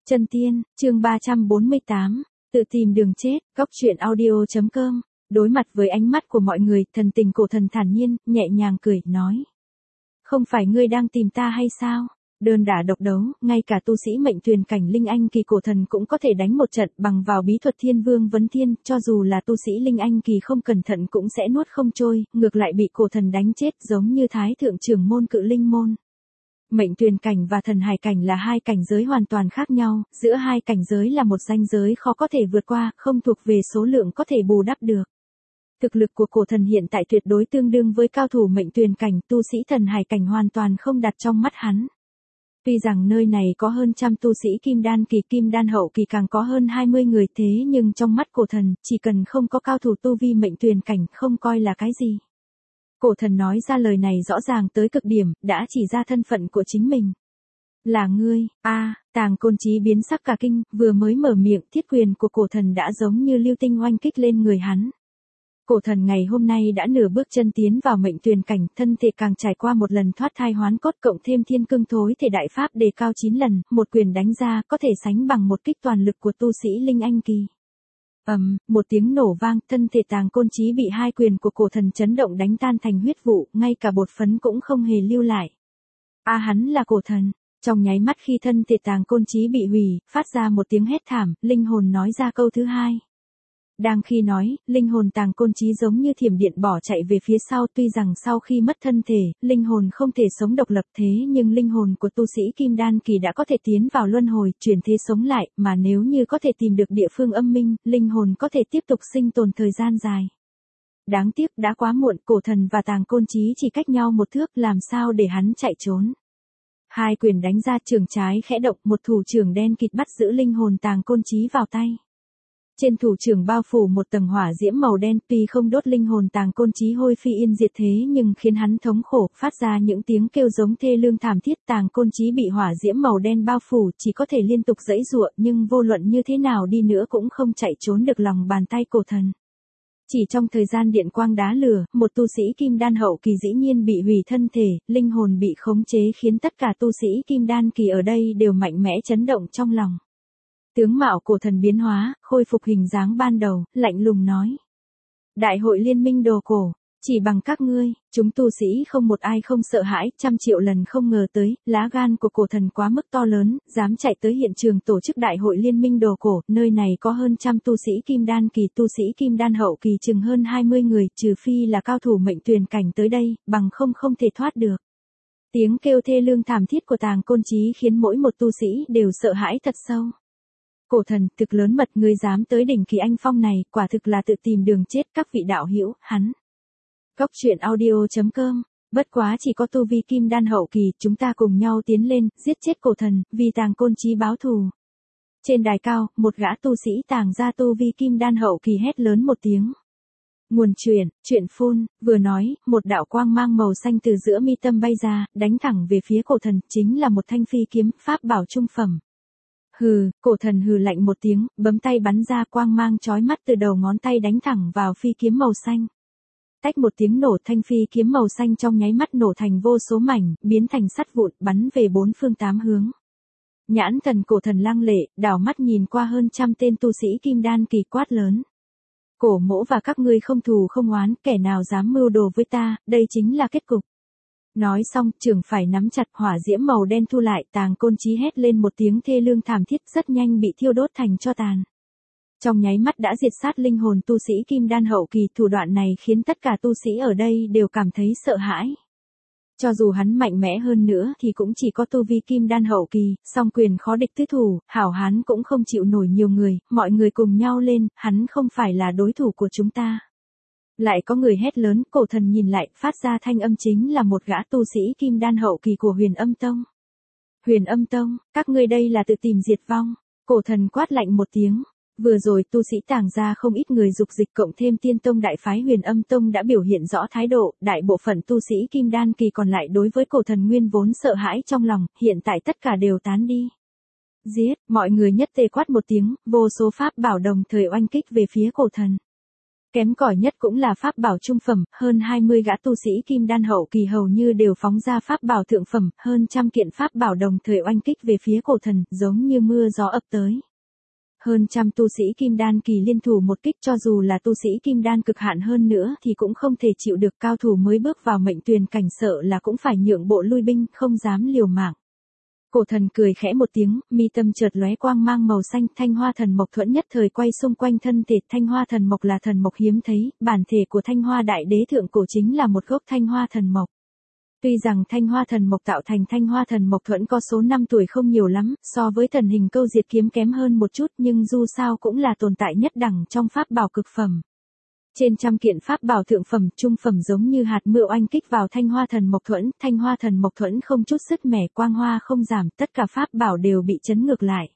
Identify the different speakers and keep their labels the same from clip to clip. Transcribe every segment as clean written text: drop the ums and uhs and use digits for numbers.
Speaker 1: Chân tiên, chương 348, tự tìm đường chết, góc truyện audio.com. Đối mặt với ánh mắt của mọi người, thần tình cổ thần thản nhiên, nhẹ nhàng cười, nói. Không phải ngươi đang tìm ta hay sao? Đơn đả độc đấu, ngay cả tu sĩ mệnh tuyền cảnh linh anh kỳ cổ thần cũng có thể đánh một trận bằng vào bí thuật thiên vương vấn thiên, cho dù là tu sĩ linh anh kỳ không cẩn thận cũng sẽ nuốt không trôi, ngược lại bị cổ thần đánh chết giống như thái thượng trưởng môn cự linh môn. Mệnh tuyền cảnh và thần hải cảnh là hai cảnh giới hoàn toàn khác nhau, giữa hai cảnh giới là một ranh giới khó có thể vượt qua, không thuộc về số lượng có thể bù đắp được. Thực lực của cổ thần hiện tại tuyệt đối tương đương với cao thủ mệnh tuyền cảnh, tu sĩ thần hải cảnh hoàn toàn không đặt trong mắt hắn. Tuy rằng nơi này có hơn trăm tu sĩ kim đan kỳ, kim đan hậu kỳ càng có hơn 20 người, thế nhưng trong mắt cổ thần, chỉ cần không có cao thủ tu vi mệnh tuyền cảnh không coi là cái gì. Cổ thần nói ra lời này rõ ràng tới cực điểm, đã chỉ ra thân phận của chính mình. Là ngươi, Tàng Côn Chí biến sắc cả kinh, vừa mới mở miệng, thiết quyền của cổ thần đã giống như lưu tinh oanh kích lên người hắn. Cổ thần ngày hôm nay đã nửa bước chân tiến vào mệnh tuyền cảnh, thân thể càng trải qua một lần thoát thai hoán cốt, cộng thêm thiên cương thối thể đại pháp đề cao 9 lần, một quyền đánh ra có thể sánh bằng một kích toàn lực của tu sĩ linh anh kỳ. Một tiếng nổ vang, thân thể Tàng Côn Chí bị hai quyền của cổ thần chấn động đánh tan thành huyết vụ, ngay cả bột phấn cũng không hề lưu lại. Hắn là cổ thần. Trong nháy mắt khi thân thể Tàng Côn Chí bị hủy, phát ra một tiếng hét thảm, linh hồn nói ra câu thứ hai. Đang khi nói, linh hồn Tàng Côn Chí giống như thiểm điện bỏ chạy về phía sau, tuy rằng sau khi mất thân thể, linh hồn không thể sống độc lập, thế nhưng linh hồn của tu sĩ kim đan kỳ đã có thể tiến vào luân hồi, chuyển thế sống lại, mà nếu như có thể tìm được địa phương âm minh, linh hồn có thể tiếp tục sinh tồn thời gian dài. Đáng tiếc đã quá muộn, cổ thần và Tàng Côn Chí chỉ cách nhau một thước, làm sao để hắn chạy trốn. Hai quyền đánh ra, trường trái khẽ động, một thủ trưởng đen kịt bắt giữ linh hồn Tàng Côn Chí vào tay. Trên thủ trưởng bao phủ một tầng hỏa diễm màu đen, tuy không đốt linh hồn Tàng Côn Chí hôi phi yên diệt thế nhưng khiến hắn thống khổ, phát ra những tiếng kêu giống thê lương thảm thiết. Tàng Côn Chí bị hỏa diễm màu đen bao phủ, chỉ có thể liên tục giãy giụa, nhưng vô luận như thế nào đi nữa cũng không chạy trốn được lòng bàn tay cổ thần. Chỉ trong thời gian điện quang đá lửa, một tu sĩ kim đan hậu kỳ dĩ nhiên bị hủy thân thể, linh hồn bị khống chế, khiến tất cả tu sĩ kim đan kỳ ở đây đều mạnh mẽ chấn động trong lòng. Tướng mạo cổ thần biến hóa, khôi phục hình dáng ban đầu, lạnh lùng nói. Đại hội liên minh đồ cổ, chỉ bằng các ngươi, chúng tu sĩ không một ai không sợ hãi, 100 triệu lần không ngờ tới, lá gan của cổ thần quá mức to lớn, dám chạy tới hiện trường tổ chức đại hội liên minh đồ cổ, nơi này có hơn trăm tu sĩ kim đan kỳ, tu sĩ kim đan hậu kỳ chừng hơn 20 người, trừ phi là cao thủ mệnh tuyền cảnh tới đây, bằng không thể thoát được. Tiếng kêu thê lương thảm thiết của Tàng Côn Chí khiến mỗi một tu sĩ đều sợ hãi thật sâu. Cổ thần, thực lớn mật, ngươi dám tới đỉnh Kỳ Anh Phong này, quả thực là tự tìm đường chết. Các vị đạo hữu, hắn. Góc truyện audio.com. Bất quá chỉ có tu vi kim đan hậu kỳ, chúng ta cùng nhau tiến lên, giết chết cổ thần, vì Tàng Côn Chí báo thù. Trên đài cao, một gã tu sĩ Tàng gia tu vi kim đan hậu kỳ hét lớn một tiếng. Nguồn truyện phun, vừa nói, một đạo quang mang màu xanh từ giữa mi tâm bay ra, đánh thẳng về phía cổ thần, chính là một thanh phi kiếm, pháp bảo trung phẩm. Hừ, cổ thần hừ lạnh một tiếng, bấm tay bắn ra quang mang chói mắt từ đầu ngón tay đánh thẳng vào phi kiếm màu xanh. Tách một tiếng nổ, thanh phi kiếm màu xanh trong nháy mắt nổ thành vô số mảnh, biến thành sắt vụn, bắn về bốn phương tám hướng. Nhãn thần cổ thần lăng lệ, đảo mắt nhìn qua hơn trăm tên tu sĩ kim đan kỳ, quát lớn. Cổ mỗ và các ngươi không thù không oán, kẻ nào dám mưu đồ với ta, đây chính là kết cục. Nói xong, trường phải nắm chặt, hỏa diễm màu đen thu lại, Tàng Côn Chí hét lên một tiếng thê lương thảm thiết, rất nhanh bị thiêu đốt thành tro tàn. Trong nháy mắt đã diệt sát linh hồn tu sĩ kim đan hậu kỳ, thủ đoạn này khiến tất cả tu sĩ ở đây đều cảm thấy sợ hãi. Cho dù hắn mạnh mẽ hơn nữa thì cũng chỉ có tu vi kim đan hậu kỳ, song quyền khó địch tứ thủ, hảo hán cũng không chịu nổi nhiều người, mọi người cùng nhau lên, hắn không phải là đối thủ của chúng ta. Lại có người hét lớn, cổ thần nhìn lại, phát ra thanh âm chính là một gã tu sĩ kim đan hậu kỳ của Huyền Âm Tông. Huyền Âm Tông, các ngươi đây là tự tìm diệt vong. Cổ thần quát lạnh một tiếng. Vừa rồi tu sĩ Tàng gia không ít người dục dịch, cộng thêm Tiên Tông đại phái Huyền Âm Tông đã biểu hiện rõ thái độ, đại bộ phận tu sĩ kim đan kỳ còn lại đối với cổ thần nguyên vốn sợ hãi trong lòng, hiện tại tất cả đều tán đi. Giết, mọi người nhất tề quát một tiếng, vô số pháp bảo đồng thời oanh kích về phía cổ thần. Kém cỏi nhất cũng là pháp bảo trung phẩm, hơn 20 gã tu sĩ kim đan hậu kỳ hầu như đều phóng ra pháp bảo thượng phẩm, hơn trăm kiện pháp bảo đồng thời oanh kích về phía cổ thần, giống như mưa gió ập tới. Hơn trăm tu sĩ kim đan kỳ liên thủ một kích, cho dù là tu sĩ kim đan cực hạn hơn nữa thì cũng không thể chịu được, cao thủ mới bước vào mệnh tuyền cảnh sợ là cũng phải nhượng bộ lui binh, không dám liều mạng. Cổ thần cười khẽ một tiếng, mi tâm chợt lóe quang mang màu xanh, thanh hoa thần mộc thuẫn nhất thời quay xung quanh thân thể. Thanh hoa thần mộc là thần mộc hiếm thấy, bản thể của thanh hoa đại đế thượng cổ chính là một gốc thanh hoa thần mộc. Tuy rằng thanh hoa thần mộc tạo thành thanh hoa thần mộc thuẫn có số năm tuổi không nhiều lắm, so với thần hình câu diệt kiếm kém hơn một chút, nhưng dù sao cũng là tồn tại nhất đẳng trong pháp bảo cực phẩm. Trên trăm kiện pháp bảo thượng phẩm, trung phẩm giống như hạt mưa oanh kích vào thanh hoa thần mộc thuẫn không chút sứt mẻ, quang hoa không giảm, tất cả pháp bảo đều bị chấn ngược lại.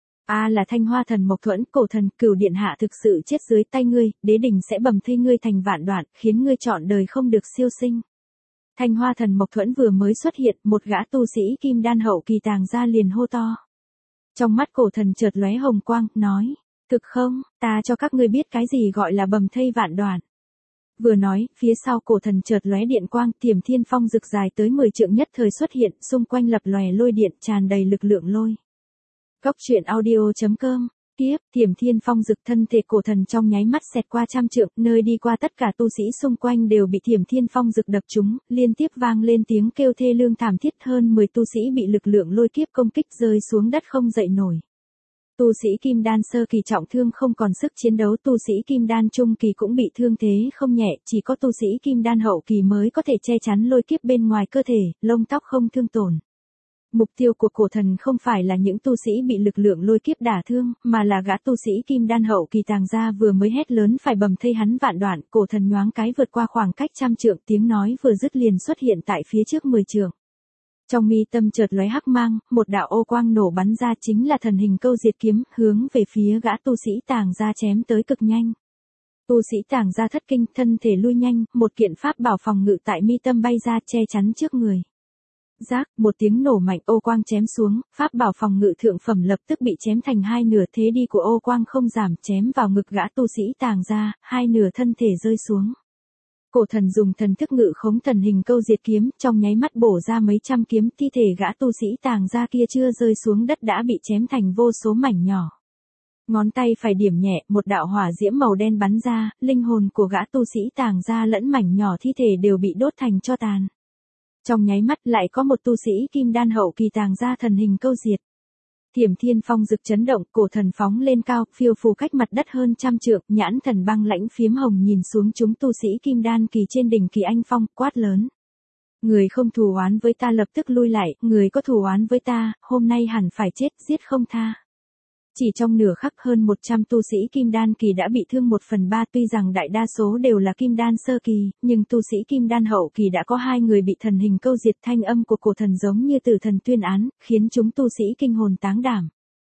Speaker 1: Là thanh hoa thần mộc thuẫn, cổ thần, Cửu điện hạ thực sự chết dưới tay ngươi, đế đình sẽ bầm thây ngươi thành vạn đoạn, khiến ngươi trọn đời không được siêu sinh. Thanh hoa thần mộc thuẫn vừa mới xuất hiện, một gã tu sĩ kim đan hậu kỳ Tàng Gia liền hô to. Trong mắt cổ thần chợt lóe hồng quang, nói. Thực không, ta cho các ngươi biết cái gì gọi là bầm thây vạn đoạn. Vừa nói, phía sau cổ thần chợt lóe điện quang, Tiềm Thiên Phong rực dài tới 10 trượng nhất thời xuất hiện, xung quanh lập lòe lôi điện, tràn đầy lực lượng lôi. Góc truyện audio.com. Tiếp, Tiềm Thiên Phong rực, thân thể cổ thần trong nháy mắt xẹt qua trăm trượng, nơi đi qua tất cả tu sĩ xung quanh đều bị Tiềm Thiên Phong rực đập trúng, liên tiếp vang lên tiếng kêu thê lương thảm thiết, hơn 10 tu sĩ bị lực lượng lôi kiếp công kích rơi xuống đất không dậy nổi. Tu sĩ kim đan sơ kỳ trọng thương không còn sức chiến đấu, tu sĩ kim đan trung kỳ cũng bị thương thế không nhẹ, chỉ có tu sĩ kim đan hậu kỳ mới có thể che chắn lôi kiếp bên ngoài cơ thể, lông tóc không thương tổn. Mục tiêu của cổ thần không phải là những tu sĩ bị lực lượng lôi kiếp đả thương, mà là gã tu sĩ kim đan hậu kỳ Tàng Gia vừa mới hét lớn phải bầm thây hắn vạn đoạn, cổ thần nhoáng cái vượt qua khoảng cách trăm trượng, tiếng nói vừa dứt liền xuất hiện tại phía trước 10 trượng. Trong mi tâm chợt lóe hắc mang, một đạo ô quang nổ bắn ra, chính là thần hình câu diệt kiếm, hướng về phía gã tu sĩ Tàng Gia chém tới cực nhanh. Tu sĩ Tàng Gia thất kinh, thân thể lui nhanh, một kiện pháp bảo phòng ngự tại mi tâm bay ra che chắn trước người. Rác, một tiếng nổ mạnh, ô quang chém xuống, pháp bảo phòng ngự thượng phẩm lập tức bị chém thành hai nửa, thế đi của ô quang không giảm, chém vào ngực gã tu sĩ Tàng Gia, hai nửa thân thể rơi xuống. Cổ thần dùng thần thức ngự khống thần hình câu diệt kiếm, trong nháy mắt bổ ra mấy trăm kiếm, thi thể gã tu sĩ Tàng Gia kia chưa rơi xuống đất đã bị chém thành vô số mảnh nhỏ. Ngón tay phải điểm nhẹ, một đạo hỏa diễm màu đen bắn ra, linh hồn của gã tu sĩ Tàng Gia lẫn mảnh nhỏ thi thể đều bị đốt thành tro tàn. Trong nháy mắt lại có một tu sĩ kim đan hậu kỳ Tàng Gia thần hình câu diệt. Tiềm Thiên Phong rực chấn động, cổ thần phóng lên cao, phiêu phù cách mặt đất hơn trăm trượng, nhãn thần băng lãnh phiếm hồng nhìn xuống chúng tu sĩ kim đan kỳ trên đỉnh Kỳ Anh Phong, quát lớn. Người không thù oán với ta lập tức lui lại, người có thù oán với ta, hôm nay hẳn phải chết, giết không tha. Chỉ trong nửa khắc hơn 100 tu sĩ kim đan kỳ đã bị thương 1/3, tuy rằng đại đa số đều là kim đan sơ kỳ, nhưng tu sĩ kim đan hậu kỳ đã có 2 người bị thần hình câu diệt, thanh âm của cổ thần giống như tử thần tuyên án, khiến chúng tu sĩ kinh hồn táng đảm.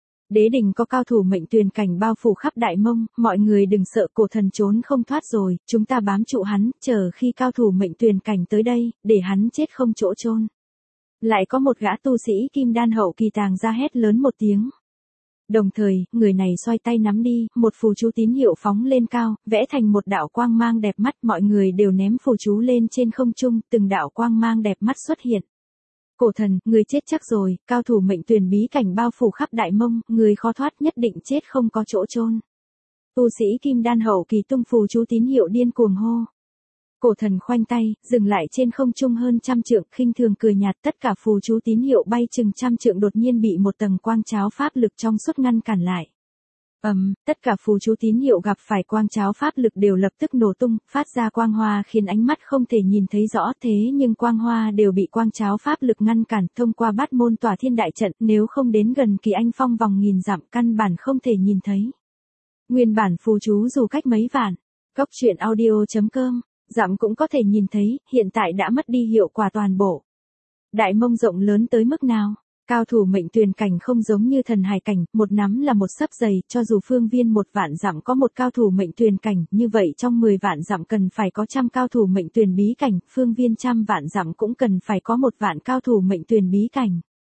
Speaker 1: Đế đình có cao thủ mệnh tuyền cảnh bao phủ khắp Đại Mông, mọi người đừng sợ, cổ thần trốn không thoát rồi, chúng ta bám trụ hắn, chờ khi cao thủ mệnh tuyền cảnh tới đây, để hắn chết không chỗ chôn. Lại có một gã tu sĩ kim đan hậu kỳ Tàng Gia hét lớn một tiếng. Đồng thời, người này xoay tay nắm đi, một phù chú tín hiệu phóng lên cao, vẽ thành một đạo quang mang đẹp mắt, mọi người đều ném phù chú lên trên không trung, từng đạo quang mang đẹp mắt xuất hiện. Cổ thần, người chết chắc rồi, cao thủ mệnh tuyền bí cảnh bao phủ khắp Đại Mông, người khó thoát, nhất định chết không có chỗ chôn. Tu sĩ kim đan hậu kỳ tung phù chú tín hiệu điên cuồng hô. Cổ thần khoanh tay, dừng lại trên không trung hơn trăm trượng, khinh thường cười nhạt, tất cả phù chú tín hiệu bay chừng trăm trượng đột nhiên bị một tầng quang cháo pháp lực trong suốt ngăn cản lại. Tất cả phù chú tín hiệu gặp phải quang cháo pháp lực đều lập tức nổ tung, phát ra quang hoa khiến ánh mắt không thể nhìn thấy rõ, thế nhưng quang hoa đều bị quang cháo pháp lực ngăn cản, thông qua bát môn tỏa thiên đại trận, nếu không đến gần Kỳ Anh Phong vòng nghìn dặm căn bản không thể nhìn thấy. Nguyên bản phù chú dù cách mấy vạn, góc truyện audio.com, dặm cũng có thể nhìn thấy, hiện tại đã mất đi hiệu quả toàn bộ. Đại Mông rộng lớn tới mức nào? Cao thủ mệnh tuyền cảnh không giống như thần hải cảnh, một nắm là một xấp giày, cho dù phương viên 1 vạn dặm có một cao thủ mệnh tuyền cảnh, như vậy trong 10 vạn dặm cần phải có trăm cao thủ mệnh tuyền bí cảnh, phương viên trăm vạn dặm cũng cần phải có 1 vạn cao thủ mệnh tuyền bí cảnh.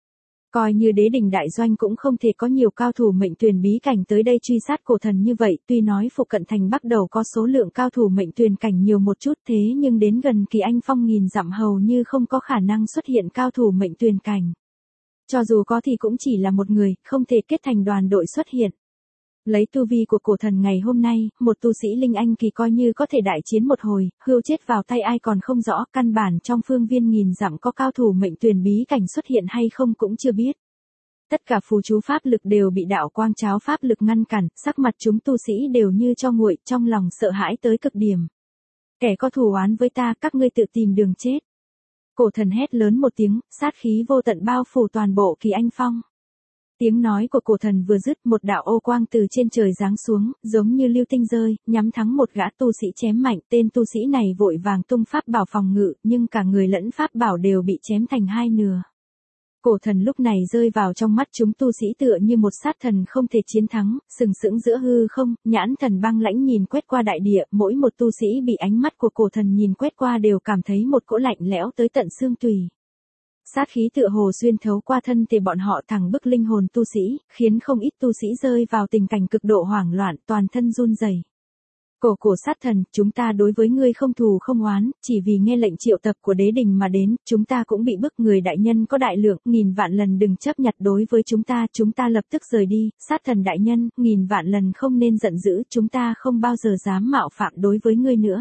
Speaker 1: Coi như đế đình đại doanh cũng không thể có nhiều cao thủ mệnh tuyền bí cảnh tới đây truy sát cổ thần như vậy, tuy nói phụ cận thành Bắc Đầu có số lượng cao thủ mệnh tuyền cảnh nhiều một chút thế nhưng đến gần Kỳ Anh Phong nghìn dặm hầu như không có khả năng xuất hiện cao thủ mệnh tuyền cảnh. Cho dù có thì cũng chỉ là một người, không thể kết thành đoàn đội xuất hiện. Lấy tu vi của cổ thần ngày hôm nay, một tu sĩ linh anh kỳ coi như có thể đại chiến một hồi, hươu chết vào tay ai còn không rõ, căn bản trong phương viên nghìn dặm có cao thủ mệnh tuyền bí cảnh xuất hiện hay không cũng chưa biết. Tất cả phù chú pháp lực đều bị đạo quang cháo pháp lực ngăn cản, sắc mặt chúng tu sĩ đều như cho nguội, trong lòng sợ hãi tới cực điểm. Kẻ có thù oán với ta, các ngươi tự tìm đường chết. Cổ thần hét lớn một tiếng, sát khí vô tận bao phủ toàn bộ Kỳ Anh Phong. Tiếng nói của cổ thần vừa dứt, một đạo ô quang từ trên trời giáng xuống, giống như lưu tinh rơi, nhắm thẳng một gã tu sĩ chém mạnh, tên tu sĩ này vội vàng tung pháp bảo phòng ngự, nhưng cả người lẫn pháp bảo đều bị chém thành hai nửa. Cổ thần lúc này rơi vào trong mắt chúng tu sĩ tựa như một sát thần không thể chiến thắng, sừng sững giữa hư không, nhãn thần băng lãnh nhìn quét qua đại địa, mỗi một tu sĩ bị ánh mắt của cổ thần nhìn quét qua đều cảm thấy một cỗ lạnh lẽo tới tận xương tùy. Sát khí tựa hồ xuyên thấu qua thân thể bọn họ thẳng bức linh hồn tu sĩ, khiến không ít tu sĩ rơi vào tình cảnh cực độ hoảng loạn, toàn thân run rẩy. Cổ sát thần, chúng ta đối với ngươi không thù không oán, chỉ vì nghe lệnh triệu tập của đế đình mà đến, chúng ta cũng bị bức, người đại nhân có đại lượng, nghìn vạn lần đừng chấp nhặt đối với chúng ta lập tức rời đi, sát thần đại nhân, nghìn vạn lần không nên giận dữ, chúng ta không bao giờ dám mạo phạm đối với ngươi nữa.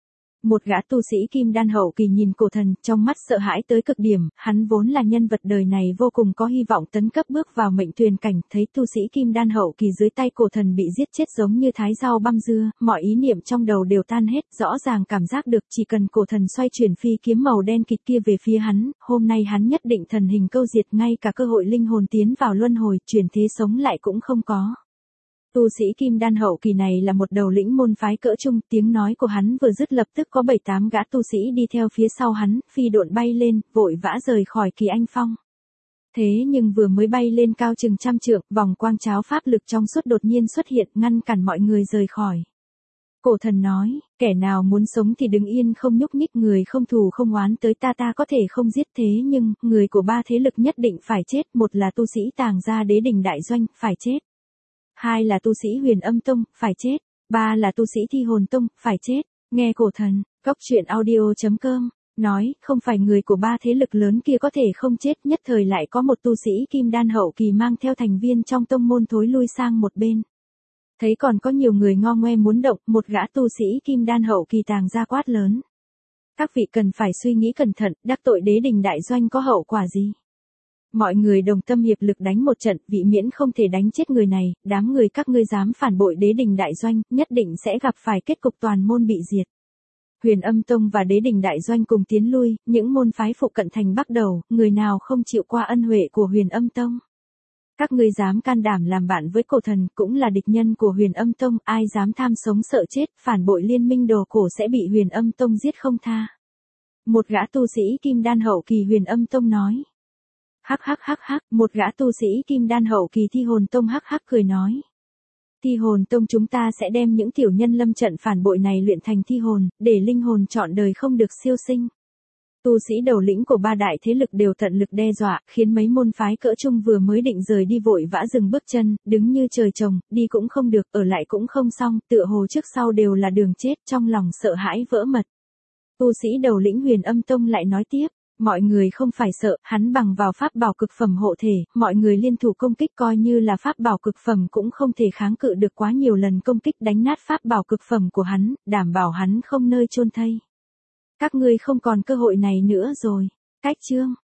Speaker 1: Một gã tu sĩ kim đan hậu kỳ nhìn cổ thần, trong mắt sợ hãi tới cực điểm, hắn vốn là nhân vật đời này vô cùng có hy vọng tấn cấp bước vào mệnh tuyền cảnh, thấy tu sĩ kim đan hậu kỳ dưới tay cổ thần bị giết chết giống như thái rau băm dưa, mọi ý niệm trong đầu đều tan hết, rõ ràng cảm giác được chỉ cần cổ thần xoay chuyển phi kiếm màu đen kịt kia về phía hắn, hôm nay hắn nhất định thần hình câu diệt, ngay cả cơ hội linh hồn tiến vào luân hồi, chuyển thế sống lại cũng không có. Tu sĩ kim đan hậu kỳ này là một đầu lĩnh môn phái cỡ trung, tiếng nói của hắn vừa dứt lập tức có 7-8 gã tu sĩ đi theo phía sau hắn, phi độn bay lên, vội vã rời khỏi Kỳ Anh Phong. Thế nhưng vừa mới bay lên cao chừng 100 trượng, vòng quang cháo pháp lực trong suốt đột nhiên xuất hiện, ngăn cản mọi người rời khỏi. Cổ thần nói, kẻ nào muốn sống thì đứng yên không nhúc nhích, người không thù không oán tới ta có thể không giết, thế nhưng, người của ba thế lực nhất định phải chết, một là tu sĩ Tàng Gia Đế Đình Đại Doanh, phải chết. Hai là tu sĩ Huyền Âm Tông, phải chết. Ba là tu sĩ Thi Hồn Tông, phải chết. Nghe cổ thần, coctruyện.audio.com, nói, không phải người của ba thế lực lớn kia có thể không chết, nhất thời lại có một tu sĩ kim đan hậu kỳ mang theo thành viên trong tông môn thối lui sang một bên. Thấy còn có nhiều người ngo ngoe muốn động, một gã tu sĩ kim đan hậu kỳ Tàng ra quát lớn. Các vị cần phải suy nghĩ cẩn thận, đắc tội đế đình đại doanh có hậu quả gì? Mọi người đồng tâm hiệp lực đánh một trận, vị miễn không thể đánh chết người này, đám người các ngươi dám phản bội đế đình đại doanh, nhất định sẽ gặp phải kết cục toàn môn bị diệt. Huyền Âm Tông và đế đình đại doanh cùng tiến lui, những môn phái phụ cận thành Bắc Đầu, người nào không chịu qua ân huệ của Huyền Âm Tông. Các ngươi dám can đảm làm bạn với cổ thần, cũng là địch nhân của Huyền Âm Tông, ai dám tham sống sợ chết, phản bội liên minh đồ cổ sẽ bị Huyền Âm Tông giết không tha. Một gã tu sĩ kim đan hậu kỳ Huyền Âm Tông nói. Hắc, một gã tu sĩ kim đan hậu kỳ Thi Hồn Tông hắc cười nói. Thi Hồn Tông chúng ta sẽ đem những tiểu nhân lâm trận phản bội này luyện thành thi hồn, để linh hồn trọn đời không được siêu sinh. Tu sĩ đầu lĩnh của ba đại thế lực đều tận lực đe dọa, khiến mấy môn phái cỡ trung vừa mới định rời đi vội vã dừng bước chân, đứng như trời trồng, đi cũng không được, ở lại cũng không xong, tựa hồ trước sau đều là đường chết, trong lòng sợ hãi vỡ mật. Tu sĩ đầu lĩnh Huyền Âm Tông lại nói tiếp. Mọi người không phải sợ, hắn bằng vào pháp bảo cực phẩm hộ thể, mọi người liên thủ công kích coi như là pháp bảo cực phẩm cũng không thể kháng cự được quá nhiều lần công kích đánh nát pháp bảo cực phẩm của hắn, đảm bảo hắn không nơi chôn thây. Các ngươi không còn cơ hội này nữa rồi. Cách chương